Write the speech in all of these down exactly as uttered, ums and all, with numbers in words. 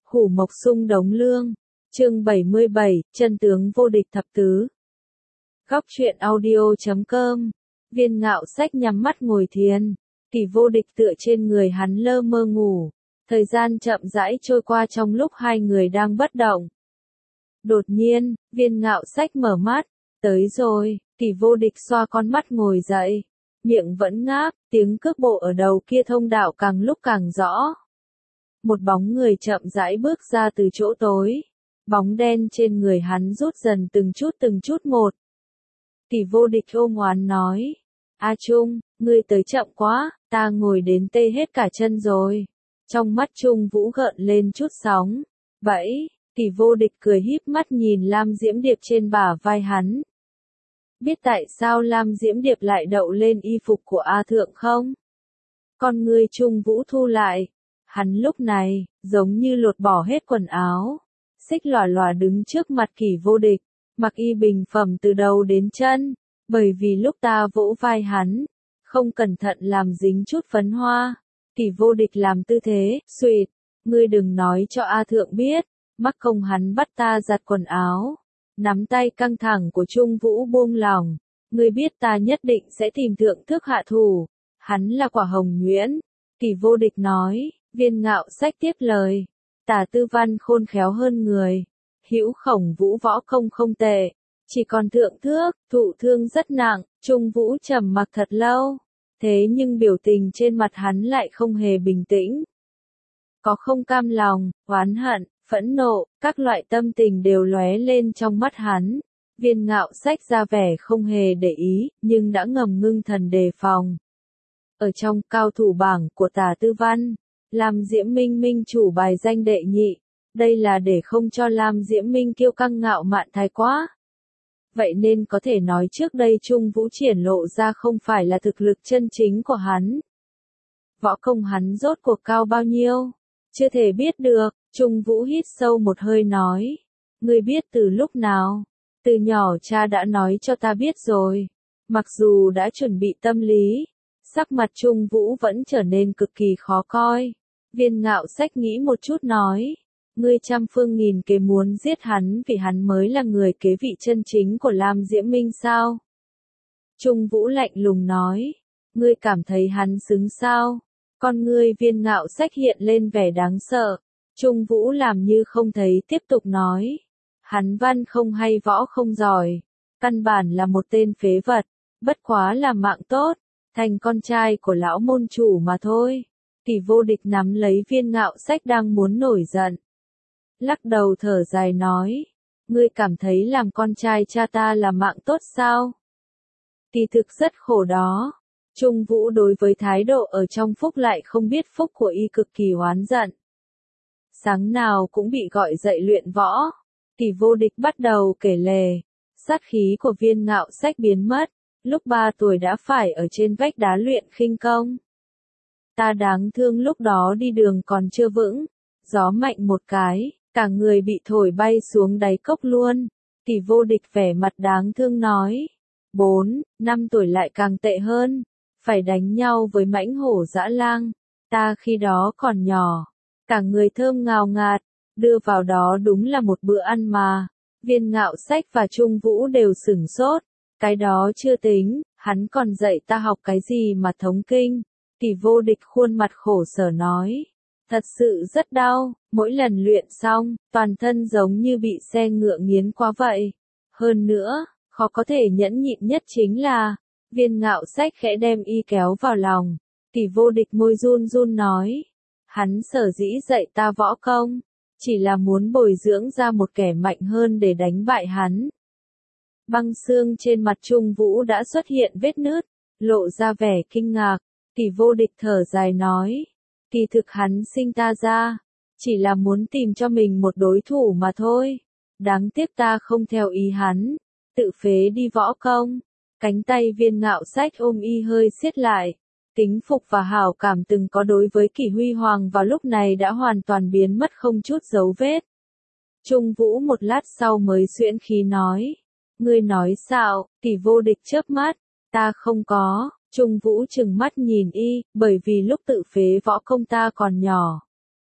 Hủ Mộc Sung Đống Lương. Chương bảy mươi bảy, chân tướng vô địch thập tứ. Góc truyện audio chấm com. Viên Ngạo Sách nhắm mắt ngồi thiền, Kỳ Vô Địch tựa trên người hắn lơ mơ ngủ. Thời gian chậm rãi trôi qua trong lúc hai người đang bất động. Đột nhiên, Viên Ngạo Sách mở mắt, tới rồi, Kỳ Vô Địch xoa con mắt ngồi dậy, miệng vẫn ngáp, tiếng cước bộ ở đầu kia thông đạo càng lúc càng rõ. Một bóng người chậm rãi bước ra từ chỗ tối, bóng đen trên người hắn rút dần từng chút từng chút một. Kỳ Vô Địch ôm oán nói, A Trung, ngươi tới chậm quá, ta ngồi đến tê hết cả chân rồi. Trong mắt Trung Vũ gợn lên chút sóng. Vậy, Kỳ Vô Địch cười híp mắt nhìn Lam Diễm Điệp trên bả vai hắn. Biết tại sao Lam Diễm Điệp lại đậu lên y phục của A Thượng không? Con ngươi Trung Vũ thu lại. Hắn lúc này, giống như lột bỏ hết quần áo. Xích lòa lòa đứng trước mặt Kỳ Vô Địch, mặc y bình phẩm từ đầu đến chân. Bởi vì lúc ta vỗ vai hắn, không cẩn thận làm dính chút phấn hoa. Kỳ Vô Địch làm tư thế, suỵt, ngươi đừng nói cho A Thượng biết, mắc công hắn bắt ta giặt quần áo. Nắm tay căng thẳng của Trung Vũ buông lòng, ngươi biết ta nhất định sẽ tìm Thượng Thức hạ thủ, hắn là quả hồng nhuyễn. Kỳ Vô Địch nói, Viên Ngạo Sách tiếp lời, Tả Tư Văn khôn khéo hơn người, Hữu Khổng Vũ võ công không tệ, chỉ còn Thượng Thước, thụ thương rất nặng. Trung Vũ trầm mặc thật lâu, thế nhưng biểu tình trên mặt hắn lại không hề bình tĩnh. Có không cam lòng, oán hận, phẫn nộ, các loại tâm tình đều lóe lên trong mắt hắn. Viên Ngạo Sách ra vẻ không hề để ý, nhưng đã ngầm ngưng thần đề phòng. Ở trong cao thủ bảng của Tả Tư Văn, Lam Diễm Minh minh chủ bài danh đệ nhị, đây là để không cho Lam Diễm Minh kiêu căng ngạo mạn thái quá. Vậy nên có thể nói trước đây Trung Vũ triển lộ ra không phải là thực lực chân chính của hắn. Võ công hắn rốt cuộc cao bao nhiêu? Chưa thể biết được. Trung Vũ hít sâu một hơi nói. Ngươi biết từ lúc nào? Từ nhỏ cha đã nói cho ta biết rồi. Mặc dù đã chuẩn bị tâm lý, sắc mặt Trung Vũ vẫn trở nên cực kỳ khó coi. Viên Ngạo Sách nghĩ một chút nói. Ngươi trăm phương nghìn kế muốn giết hắn vì hắn mới là người kế vị chân chính của Lam Diễm Minh sao? Trung Vũ lạnh lùng nói. Ngươi cảm thấy hắn xứng sao? Con ngươi Viên Ngạo Sách hiện lên vẻ đáng sợ. Trung Vũ làm như không thấy tiếp tục nói. Hắn văn không hay võ không giỏi. Căn bản là một tên phế vật. Bất quá là mạng tốt. Thành con trai của lão môn chủ mà thôi. Kỳ Vô Địch nắm lấy Viên Ngạo Sách đang muốn nổi giận. Lắc đầu thở dài nói. Ngươi cảm thấy làm con trai cha ta là mạng tốt sao? Kỳ thực rất khổ đó. Trung Vũ đối với thái độ ở trong phúc lại không biết phúc của y cực kỳ oán giận. Sáng nào cũng bị gọi dậy luyện võ. Kỳ Vô Địch bắt đầu kể lể. Sát khí của Viên Ngạo Sách biến mất. Lúc ba tuổi đã phải ở trên vách đá luyện khinh công. Ta đáng thương lúc đó đi đường còn chưa vững. Gió mạnh một cái, cả người bị thổi bay xuống đáy cốc luôn. Kỳ Vô Địch vẻ mặt đáng thương nói. Bốn, năm tuổi lại càng tệ hơn. Phải đánh nhau với mãnh hổ dã lang. Ta khi đó còn nhỏ. Cả người thơm ngào ngạt. Đưa vào đó đúng là một bữa ăn mà. Viên Ngạo Sách và Trung Vũ đều sửng sốt. Cái đó chưa tính, hắn còn dạy ta học cái gì mà thống kinh. Kỳ Vô Địch khuôn mặt khổ sở nói. Thật sự rất đau, mỗi lần luyện xong, toàn thân giống như bị xe ngựa nghiến qua vậy. Hơn nữa, khó có thể nhẫn nhịn nhất chính là, Viên Ngạo Sách khẽ đem y kéo vào lòng. Kỳ Vô Địch môi run run nói. Hắn sở dĩ dạy ta võ công, chỉ là muốn bồi dưỡng ra một kẻ mạnh hơn để đánh bại hắn. Băng xương trên mặt Trung Vũ đã xuất hiện vết nứt, lộ ra vẻ kinh ngạc. Kỳ Vô Địch thở dài nói. Kỳ thực hắn sinh ta ra, chỉ là muốn tìm cho mình một đối thủ mà thôi. Đáng tiếc ta không theo ý hắn, tự phế đi võ công. Cánh tay Viên Ngạo Sách ôm y hơi siết lại. Kính phục và hảo cảm từng có đối với Kỳ Huy Hoàng vào lúc này đã hoàn toàn biến mất không chút dấu vết. Trung Vũ một lát sau mới xuyễn khí nói. Ngươi nói sao? Kỳ Vô Địch chớp mắt. Ta không có. Trung Vũ trừng mắt nhìn y, bởi vì lúc tự phế võ công ta còn nhỏ.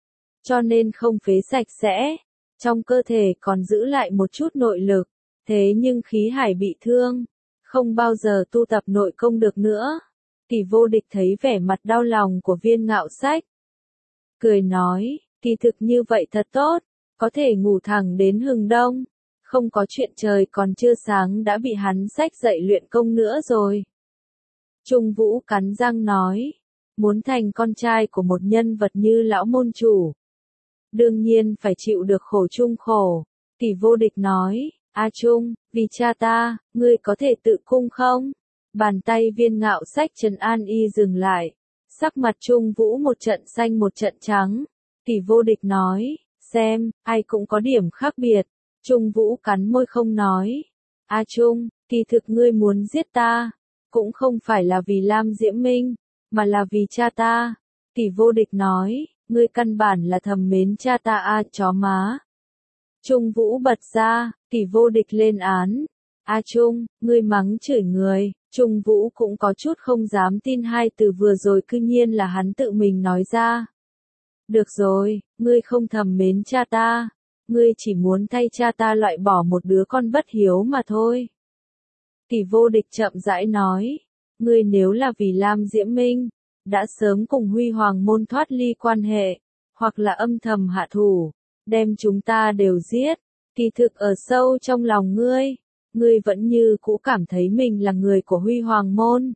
cho nên không phế sạch sẽ. Trong cơ thể còn giữ lại một chút nội lực, thế nhưng khí hải bị thương, không bao giờ tu tập nội công được nữa. Kỳ Vô Địch thấy vẻ mặt đau lòng của Viên Ngạo Sách, cười nói, kỳ thực như vậy thật tốt, có thể ngủ thẳng đến hừng đông, không có chuyện trời còn chưa sáng đã bị hắn xách dậy luyện công nữa rồi. Trung Vũ cắn răng nói, muốn thành con trai của một nhân vật như lão môn chủ, đương nhiên phải chịu được khổ chung khổ. Kỳ Vô Địch nói, A Trung, vì cha ta, ngươi có thể tự cung không? Bàn tay Viên Ngạo Sách trấn an y dừng lại, sắc mặt Trung Vũ một trận xanh một trận trắng. Kỳ Vô Địch nói, xem, ai cũng có điểm khác biệt. Trung Vũ cắn môi không nói. A Trung, kỳ thực ngươi muốn giết ta, cũng không phải là vì Lam Diễm Minh, mà là vì cha ta. Kỳ Vô Địch nói, ngươi căn bản là thầm mến cha ta a chó má. Trung Vũ bật ra, Kỳ Vô Địch lên án. A Trung, ngươi mắng chửi người. Trung Vũ cũng có chút không dám tin hai từ vừa rồi cư nhiên là hắn tự mình nói ra. Được rồi, ngươi không thầm mến cha ta, ngươi chỉ muốn thay cha ta loại bỏ một đứa con bất hiếu mà thôi. Kỳ Vô Địch chậm rãi nói, ngươi nếu là vì Lam Diễm Minh, đã sớm cùng Huy Hoàng môn thoát ly quan hệ, hoặc là âm thầm hạ thủ, đem chúng ta đều giết. Kỳ thực ở sâu trong lòng ngươi, ngươi vẫn như cũ cảm thấy mình là người của Huy Hoàng môn,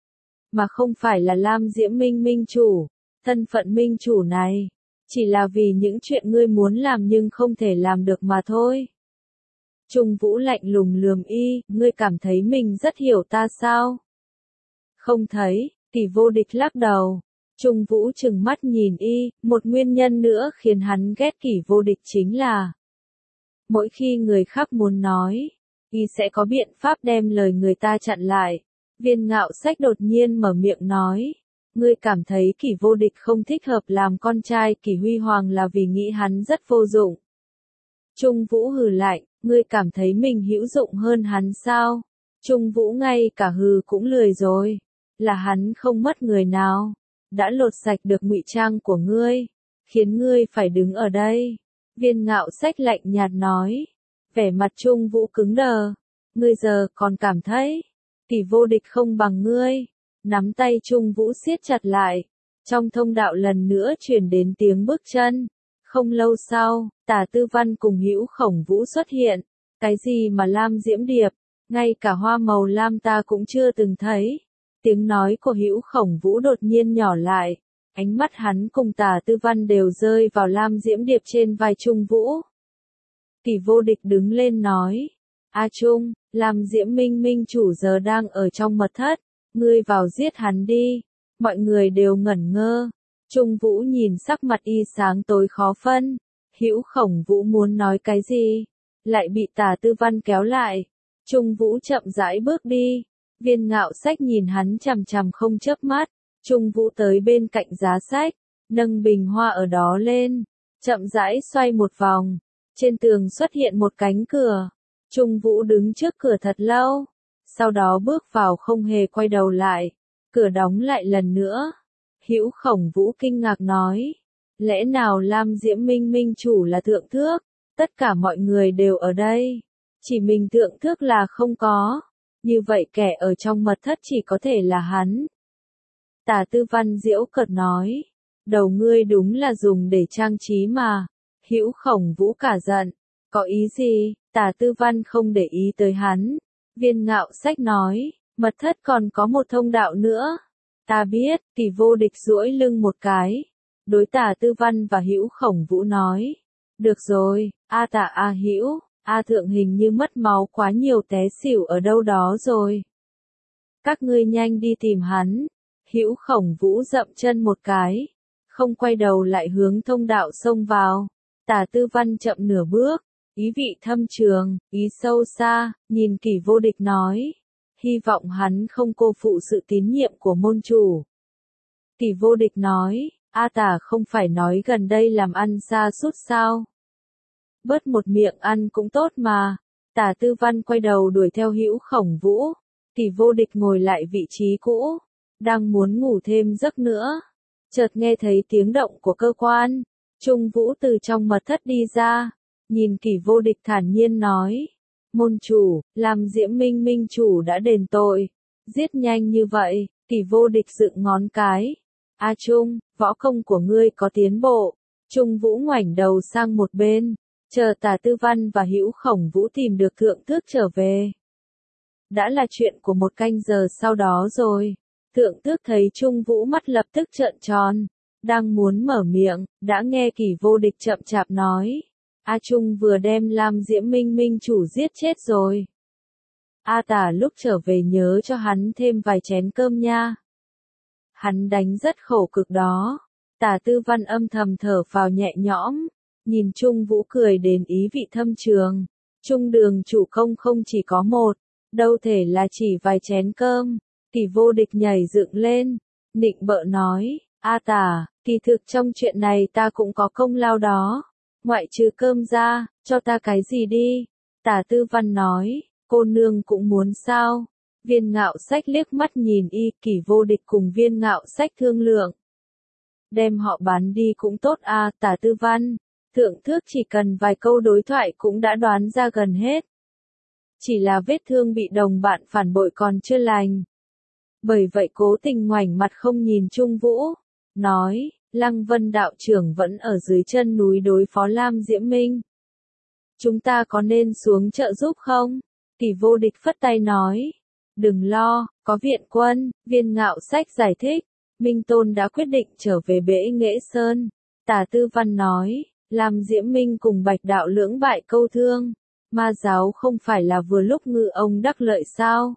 mà không phải là Lam Diễm Minh minh chủ. Thân phận minh chủ này, chỉ là vì những chuyện ngươi muốn làm nhưng không thể làm được mà thôi. Trung Vũ lạnh lùng lườm y, ngươi cảm thấy mình rất hiểu ta sao? Không thấy. Kỳ Vô Địch lắc đầu. Trung Vũ trừng mắt nhìn y, một nguyên nhân nữa khiến hắn ghét Kỳ Vô Địch chính là mỗi khi người khác muốn nói, y sẽ có biện pháp đem lời người ta chặn lại. Viên Ngạo Sách đột nhiên mở miệng nói, ngươi cảm thấy Kỳ Vô Địch không thích hợp làm con trai Kỳ Huy Hoàng là vì nghĩ hắn rất vô dụng. Trung Vũ hừ lạnh, ngươi cảm thấy mình hữu dụng hơn hắn sao? Trung Vũ ngay cả hừ cũng lười rồi, là hắn không mất người nào, đã lột sạch được ngụy trang của ngươi, khiến ngươi phải đứng ở đây. Viên Ngạo Sách lạnh nhạt nói, vẻ mặt Trung Vũ cứng đờ, ngươi giờ còn cảm thấy Kỳ Vô Địch không bằng ngươi. Nắm tay Trung Vũ siết chặt lại, trong thông đạo lần nữa truyền đến tiếng bước chân. Không lâu sau, Tả Tư Văn cùng Hữu Khổng Vũ xuất hiện. Cái gì mà Lam Diễm Điệp, ngay cả hoa màu lam ta cũng chưa từng thấy. Tiếng nói của Hữu Khổng Vũ đột nhiên nhỏ lại, ánh mắt hắn cùng Tả Tư Văn đều rơi vào Lam Diễm Điệp trên vai Trung Vũ. Kỳ Vô Địch đứng lên nói, A Trung, Lam Diễm Minh minh chủ giờ đang ở trong mật thất, ngươi vào giết hắn đi. Mọi người đều ngẩn ngơ. Trung Vũ nhìn sắc mặt y sáng tối khó phân. Hữu Khổng Vũ muốn nói cái gì, lại bị Tả Tư Văn kéo lại. Trung Vũ chậm rãi bước đi. Viên Ngạo Sách nhìn hắn chằm chằm không chớp mắt. Trung Vũ tới bên cạnh giá sách, nâng bình hoa ở đó lên, chậm rãi xoay một vòng. Trên tường xuất hiện một cánh cửa. Trung Vũ đứng trước cửa thật lâu, sau đó bước vào không hề quay đầu lại. Cửa đóng lại lần nữa. Hữu Khổng Vũ kinh ngạc nói, lẽ nào Lam Diễm Minh minh chủ là thượng thước? Tất cả mọi người đều ở đây, chỉ mình thượng thước là không có. Như vậy kẻ ở trong mật thất chỉ có thể là hắn. Tả Tư Văn giễu cợt nói, đầu ngươi đúng là dùng để trang trí mà. Hữu Khổng Vũ cả giận, có ý gì? Tả Tư Văn không để ý tới hắn. Viên Ngạo Sách nói, mật thất còn có một thông đạo nữa. Ta biết. Kỳ Vô Địch duỗi lưng một cái, đối Tả Tư Văn và Hữu Khổng Vũ nói, được rồi, A Tả A Hữu, A Thượng hình như mất máu quá nhiều té xỉu ở đâu đó rồi. Các ngươi nhanh đi tìm hắn. Hữu Khổng Vũ dậm chân một cái, không quay đầu lại hướng thông đạo xông vào. Tả Tư Văn chậm nửa bước, ý vị thâm trường, ý sâu xa, nhìn Kỳ Vô Địch nói, hy vọng hắn không cô phụ sự tín nhiệm của môn chủ. Kỳ Vô Địch nói, A Tả không phải nói gần đây làm ăn sa sút sao? Bớt một miệng ăn cũng tốt mà. Tả Tư Văn quay đầu đuổi theo Hữu Khổng Vũ. Kỳ Vô Địch ngồi lại vị trí cũ, đang muốn ngủ thêm giấc nữa, chợt nghe thấy tiếng động của cơ quan. Trung Vũ từ trong mật thất đi ra, nhìn Kỷ Vô Địch thản nhiên nói. Môn chủ, làm Diễm Minh Minh chủ đã đền tội. Giết nhanh như vậy, Kỷ Vô Địch dựng ngón cái. A Trung, võ công của ngươi có tiến bộ. Trung Vũ ngoảnh đầu sang một bên, chờ Tả Tư Văn và Hữu Khổng Vũ tìm được thượng tước trở về. Đã là chuyện của một canh giờ sau đó rồi. Thượng tước thấy Trung Vũ mắt lập tức trợn tròn, đang muốn mở miệng, đã nghe Kỷ Vô Địch chậm chạp nói. A Trung vừa đem Lam Diễm Minh Minh chủ giết chết rồi. A Tả lúc trở về nhớ cho hắn thêm vài chén cơm nha. Hắn đánh rất khổ cực đó. Tả Tư Văn âm thầm thở phào nhẹ nhõm, nhìn Trung Vũ cười đến ý vị thâm trường. Trung đường chủ công không chỉ có một, đâu thể là chỉ vài chén cơm. Kỷ Vô Địch nhảy dựng lên, nịnh bợ nói, A Tả, kỳ thực trong chuyện này ta cũng có công lao đó. Ngoại trừ cơm ra, cho ta cái gì đi. Tả Tư Văn nói, cô nương cũng muốn sao. Viên Ngạo Sách liếc mắt nhìn y, Kỷ Vô Địch cùng Viên Ngạo Sách thương lượng. Đem họ bán đi cũng tốt à, Tả Tư Văn. Thượng tước chỉ cần vài câu đối thoại cũng đã đoán ra gần hết. Chỉ là vết thương bị đồng bạn phản bội còn chưa lành. Bởi vậy cố tình ngoảnh mặt không nhìn Trung Vũ, nói, Lăng Vân đạo trưởng vẫn ở dưới chân núi đối phó Lam Diễm Minh. Chúng ta có nên xuống trợ giúp không? Kỷ Vô Địch phất tay nói, đừng lo, có viện quân. Viên Ngạo Sách giải thích, Minh Tôn đã quyết định trở về Bể Nghệ Sơn. Tả Tư Văn nói, Lam Diễm Minh cùng Bạch đạo lưỡng bại câu thương. Ma giáo không phải là vừa lúc ngư ông đắc lợi sao?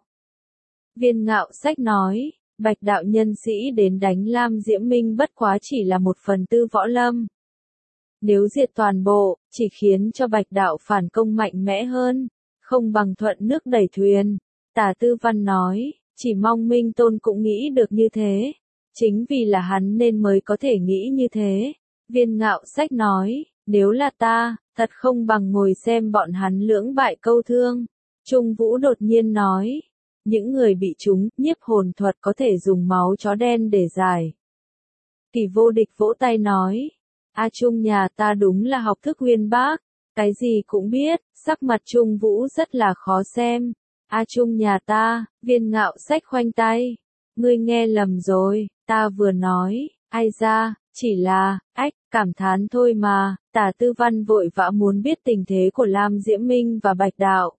Viên Ngạo Sách nói, Bạch đạo nhân sĩ đến đánh Lam Diễm Minh bất quá chỉ là một phần tư võ lâm. Nếu diệt toàn bộ, chỉ khiến cho Bạch đạo phản công mạnh mẽ hơn, không bằng thuận nước đẩy thuyền. Tả Tư Văn nói, chỉ mong Minh Tôn cũng nghĩ được như thế. Chính vì là hắn nên mới có thể nghĩ như thế. Viên Ngạo Sách nói, nếu là ta, thật không bằng ngồi xem bọn hắn lưỡng bại câu thương. Trung Vũ đột nhiên nói, những người bị trúng nhiếp hồn thuật có thể dùng máu chó đen để giải. Kỷ Vô Địch vỗ tay nói, A Trung nhà ta đúng là học thức uyên bác, cái gì cũng biết. Sắc mặt Trung Vũ rất là khó xem. A Trung nhà ta, Viên Ngạo Sách khoanh tay, ngươi nghe lầm rồi, ta vừa nói, ai ra, chỉ là, ách, cảm thán thôi mà. Tả Tư Văn vội vã muốn biết tình thế của Lam Diễm Minh và Bạch đạo.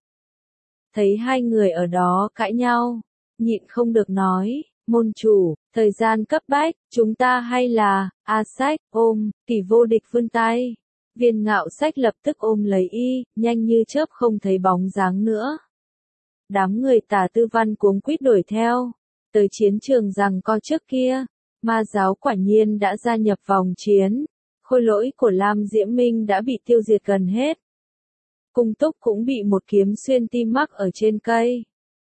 Thấy hai người ở đó cãi nhau, nhịn không được nói, môn chủ, thời gian cấp bách, chúng ta hay là, A Sách, ôm. Kỷ Vô Địch vươn tay. Viên Ngạo Sách lập tức ôm lấy y, nhanh như chớp không thấy bóng dáng nữa. Đám người Tả Tư Văn cuống quýt đuổi theo, tới chiến trường giằng co trước kia. Ma giáo quả nhiên đã gia nhập vòng chiến. Khôi lỗi của Lam Diễm Minh đã bị tiêu diệt gần hết. Cung Túc cũng bị một kiếm xuyên tim mắc ở trên cây.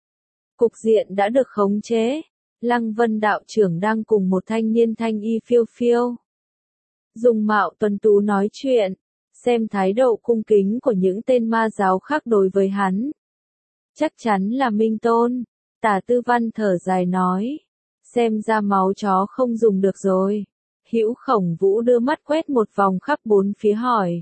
Cục diện đã được khống chế. Lăng Vân đạo trưởng đang cùng một thanh niên thanh y phiêu phiêu. Dùng mạo tuấn tú nói chuyện, xem thái độ cung kính của những tên ma giáo khác đối với hắn. Chắc chắn là Minh Tôn. Tả Tư Văn thở dài nói, xem ra máu chó không dùng được rồi. Hữu Khổng Vũ đưa mắt quét một vòng khắp bốn phía hỏi,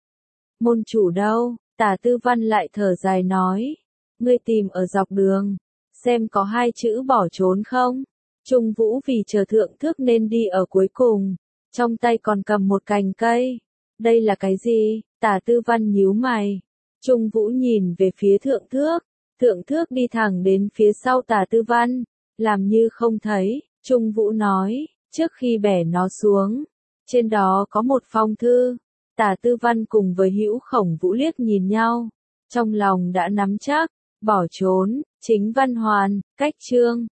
môn chủ đâu? Tả Tư Văn lại thở dài nói, ngươi tìm ở dọc đường, xem có hai chữ bỏ trốn không? Trung Vũ vì chờ thượng tước nên đi ở cuối cùng, trong tay còn cầm một cành cây. Đây là cái gì? Tả Tư Văn nhíu mày. Trung Vũ nhìn về phía thượng tước, thượng tước đi thẳng đến phía sau Tả Tư Văn, làm như không thấy. Trung Vũ nói, trước khi bẻ nó xuống, trên đó có một phong thư. Tả Tư Văn cùng với Hữu Khổng Vũ liếc nhìn nhau, trong lòng đã nắm chắc, bỏ trốn. Chính Văn Hoàn, cách chương